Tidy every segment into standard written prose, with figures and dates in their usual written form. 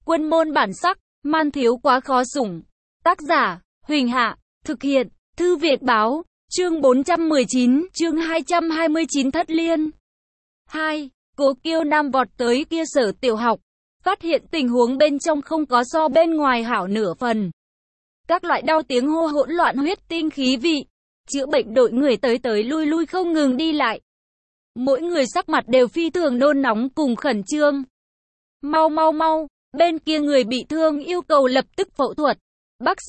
Quân môn bản sắc, man thiếu quá khó sủng. Tác giả, Huỳnh Hạ, thực hiện, Thư Việt Báo, chương 419, chương 229 Thất Liên. 2. Cố Kiêu Nam vọt tới kia sở tiểu học, phát hiện tình huống bên trong không có so bên ngoài hảo nửa phần. Các loại đau tiếng hô hỗn loạn huyết tinh khí vị, chữa bệnh đội người tới tới lui lui không ngừng đi lại. Mỗi người sắc mặt đều phi thường nôn nóng cùng khẩn trương. Mau mau mau, bên kia người bị thương yêu cầu lập tức phẫu thuật. Bác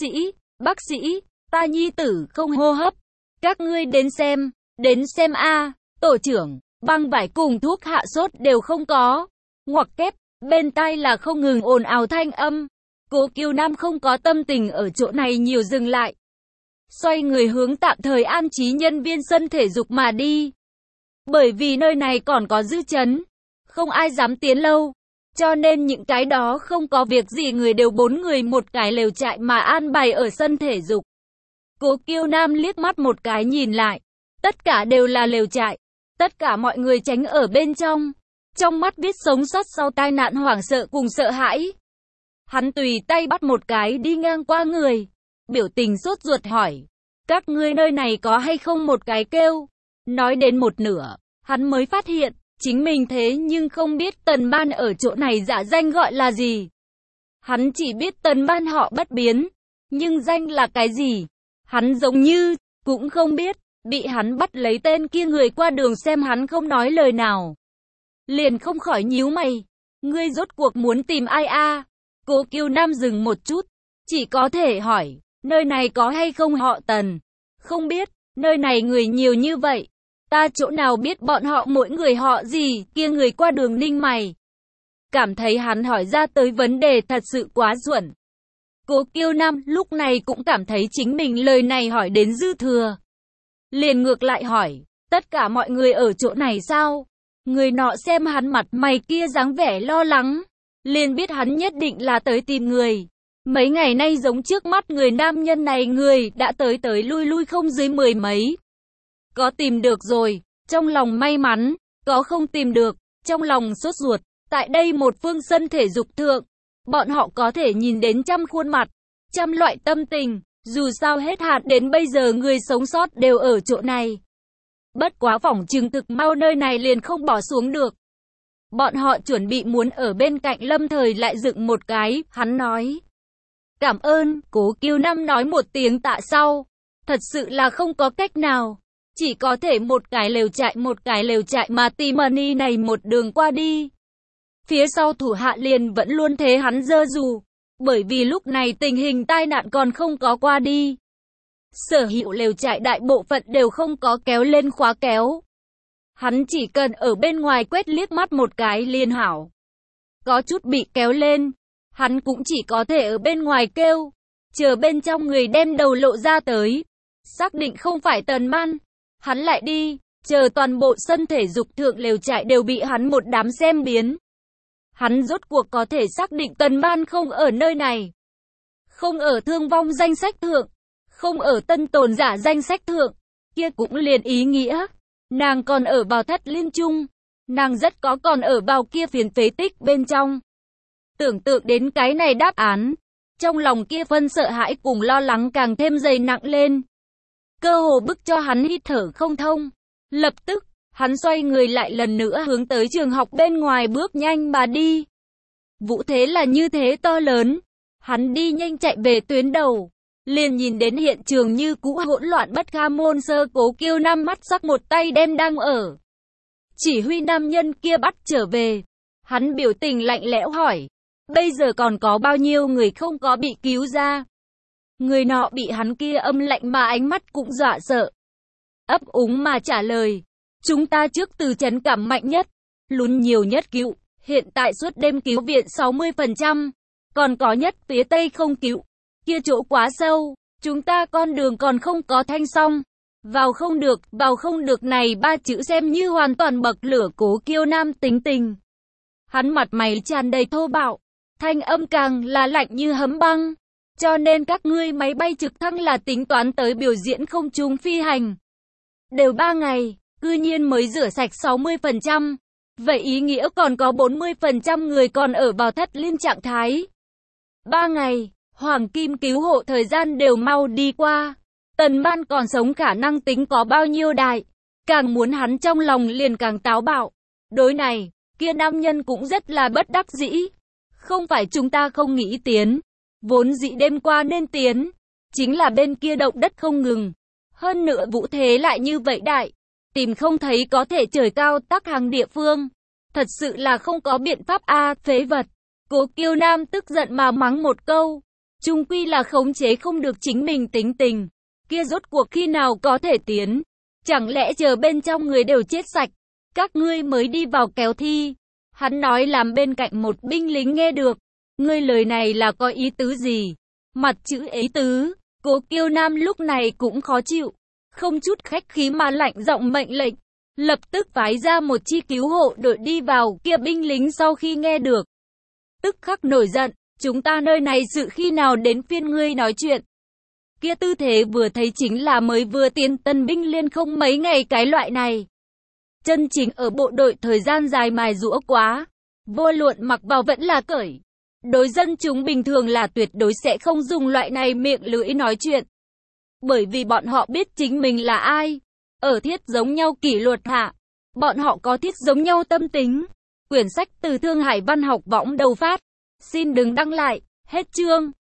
sĩ, ta nhi tử không hô hấp. Các ngươi đến xem a. Tổ trưởng, băng vải cùng thuốc hạ sốt đều không có. Ngoặc kép, bên tai là không ngừng ồn ào thanh âm. Cố Kiêu Nam không có tâm tình ở chỗ này nhiều dừng lại. Xoay người hướng tạm thời an trí nhân viên sân thể dục mà đi. Bởi vì nơi này còn có dư chấn, không ai dám tiến lâu. Cho nên những cái đó không có việc gì người đều 4 người một cái lều trại mà an bày ở sân thể dục. Cố Kiêu Nam liếc mắt một cái nhìn lại. Tất cả đều là lều trại. Tất cả mọi người tránh ở bên trong. Trong mắt viết sống sót sau tai nạn hoảng sợ cùng sợ hãi. Hắn tùy tay bắt một cái đi ngang qua người. Biểu tình sốt ruột hỏi. Các ngươi nơi này có hay không một cái kêu? Nói đến một nửa, hắn mới phát hiện. Chính mình thế nhưng không biết Tần Ban ở chỗ này giả danh gọi là gì. Hắn chỉ biết Tần Ban họ Bất Biến. Nhưng danh là cái gì? Hắn giống như, cũng không biết. Bị hắn bắt lấy tên kia người qua đường xem hắn không nói lời nào. Liền không khỏi nhíu mày. Ngươi rốt cuộc muốn tìm ai a? Cố Kiêu Nam dừng một chút. Chỉ có thể hỏi, nơi này có hay không họ Tần? Không biết, nơi này người nhiều như vậy. Ta chỗ nào biết bọn họ mỗi người họ gì, kia người qua đường ninh mày. Cảm thấy hắn hỏi ra tới vấn đề thật sự quá xuẩn. Cố Kiêu Nam lúc này cũng cảm thấy chính mình lời này hỏi đến dư thừa. Liền ngược lại hỏi, tất cả mọi người ở chỗ này sao? Người nọ xem hắn mặt mày kia dáng vẻ lo lắng. Liền biết hắn nhất định là tới tìm người. Mấy ngày nay giống trước mắt người nam nhân này người đã tới tới lui lui không dưới 10 mấy. Có tìm được rồi, trong lòng may mắn, có không tìm được, trong lòng sốt ruột. Tại đây một phương sân thể dục thượng, bọn họ có thể nhìn đến trăm khuôn mặt, trăm loại tâm tình, dù sao hết hạn đến bây giờ người sống sót đều ở chỗ này. Bất quá phỏng chừng thực mau nơi này liền không bỏ xuống được. Bọn họ chuẩn bị muốn ở bên cạnh lâm thời lại dựng một cái, hắn nói. Cảm ơn, Cố Kiêu Nam nói một tiếng tạ sau, thật sự là không có cách nào. Chỉ có thể một cái lều trại mà Timony này một đường qua đi. Phía sau thủ hạ liền vẫn luôn thế hắn dơ dù. Bởi vì lúc này tình hình tai nạn còn không có qua đi. Sở hữu lều trại đại bộ phận đều không có kéo lên khóa kéo. Hắn chỉ cần ở bên ngoài quét liếc mắt một cái liền hảo. Có chút bị kéo lên. Hắn cũng chỉ có thể ở bên ngoài kêu. Chờ bên trong người đem đầu lộ ra tới. Xác định không phải Tần Ban. Hắn lại đi, chờ toàn bộ sân thể dục thượng lều trại đều bị hắn một đám xem biến. Hắn rốt cuộc có thể xác định Tần Ban không ở nơi này. Không ở thương vong danh sách thượng. Không ở tân tồn giả danh sách thượng. Kia cũng liền ý nghĩa. Nàng còn ở vào Thất Liên Trung. Nàng rất có còn ở vào kia phiến phế tích bên trong. Tưởng tượng đến cái này đáp án. Trong lòng kia phân sợ hãi cùng lo lắng càng thêm dày nặng lên. Cơ hồ bức cho hắn hít thở không thông. Lập tức, hắn xoay người lại lần nữa hướng tới trường học bên ngoài bước nhanh mà đi. Vũ thế là như thế to lớn. Hắn đi nhanh chạy về tuyến đầu. Liền nhìn đến hiện trường như cũ hỗn loạn bất kham môn sơ. Cố Kiêu Nam mắt sắc một tay đem đang ở chỉ huy nam nhân kia bắt trở về. Hắn biểu tình lạnh lẽo hỏi. Bây giờ còn có bao nhiêu người không có bị cứu ra? Người nọ bị hắn kia âm lạnh mà ánh mắt cũng dọa sợ. Ấp úng mà trả lời. Chúng ta trước từ trấn cảm mạnh nhất. Lún nhiều nhất cứu. Hiện tại suốt đêm cứu viện 60%. Còn có nhất phía tây không cứu. Kia chỗ quá sâu. Chúng ta con đường còn không có thanh xong. Vào không được này 3 chữ xem như hoàn toàn bậc lửa Cố Kiêu Nam tính tình. Hắn mặt mày tràn đầy thô bạo. Thanh âm càng là lạnh như hấm băng. Cho nên các ngươi máy bay trực thăng là tính toán tới biểu diễn không trung phi hành. Đều 3 ngày, cư nhiên mới rửa sạch 60%. Vậy ý nghĩa còn có 40% người còn ở vào thất liên trạng thái. 3 ngày, hoàng kim cứu hộ thời gian đều mau đi qua. Tần Man còn sống khả năng tính có bao nhiêu đại. Càng muốn hắn trong lòng liền càng táo bạo. Đối này, kia nam nhân cũng rất là bất đắc dĩ. Không phải chúng ta không nghĩ tiến. Vốn dĩ đêm qua nên tiến. Chính là bên kia động đất không ngừng. Hơn nữa vũ thế lại như vậy đại. Tìm không thấy có thể trời cao tác hàng địa phương. Thật sự là không có biện pháp phế vật. Cố Kiêu Nam tức giận mà mắng một câu. Chung quy là khống chế không được chính mình tính tình. Kia rốt cuộc khi nào có thể tiến. Chẳng lẽ chờ bên trong người đều chết sạch. Các ngươi mới đi vào kéo thi. Hắn nói làm bên cạnh một binh lính nghe được. Ngươi lời này là có ý tứ gì? Mặt chữ ý tứ. Cố Kiêu Nam lúc này cũng khó chịu. Không chút khách khí mà lạnh giọng mệnh lệnh. Lập tức phái ra một chi cứu hộ đội đi vào. Kia binh lính sau khi nghe được tức khắc nổi giận. Chúng ta nơi này sự khi nào đến phiên ngươi nói chuyện. Kia tư thế vừa thấy chính là mới vừa tiến tân binh liên không mấy ngày cái loại này. Chân chính ở bộ đội thời gian dài mài giũa quá. Vô luận mặc vào vẫn là cởi. Đối dân chúng bình thường là tuyệt đối sẽ không dùng loại này miệng lưỡi nói chuyện. Bởi vì bọn họ biết chính mình là ai. Ở thiết giống nhau kỷ luật hạ. Bọn họ có thiết giống nhau tâm tính. Quyển sách từ Thương Hải Văn học võng đầu phát. Xin đừng đăng lại. Hết chương.